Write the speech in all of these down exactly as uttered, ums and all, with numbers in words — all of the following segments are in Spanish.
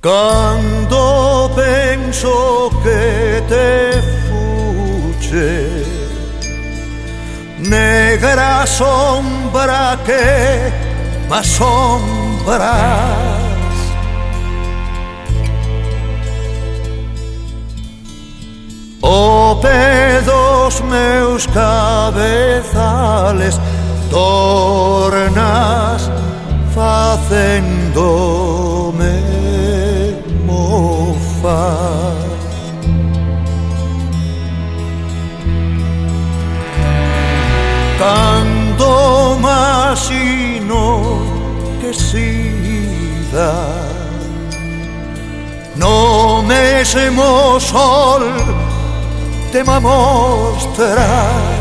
Quando penso che te fugge, negra sombra che m'assombras, o pedos meus cabezales tornas facendome mofar. Cando imagino que sida no mesmo sol te me mostras,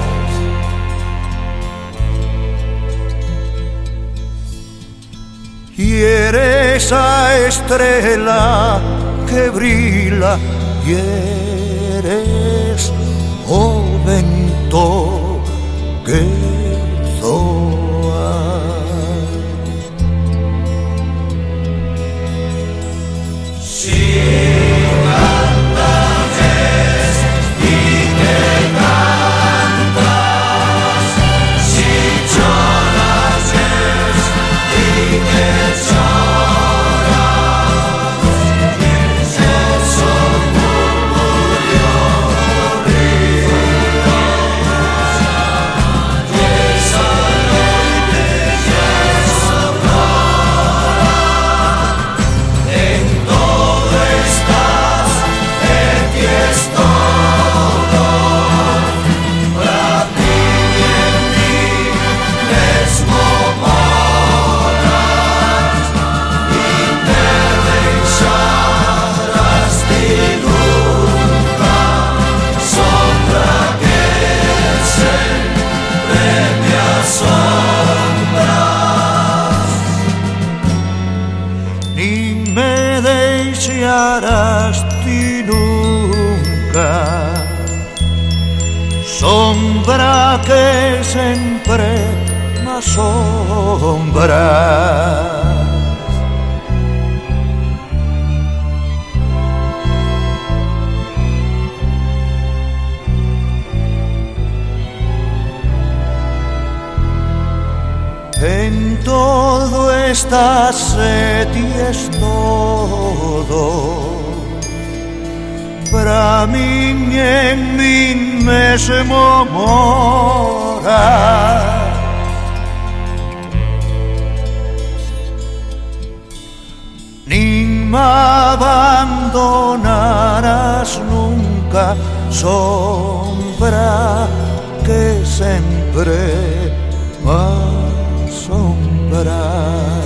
y eres esa estrella que brilla, y eres o vento que zoa. Si cantas y te cantas, si lloras y te lloras, eso murmullo río, y esa noche ya sobrará. En todo estás, en ti es todo, para ti y en mí mesmo moras, y te deixarás de nunca, sombra que sempre me asombras. Ni me deixarás de nunca, sombra que sempre me asombras. En todo estás, y es todo, para mí en mí mesmo moras. Ni me abandonarás nunca, sombra que sempre me asombras.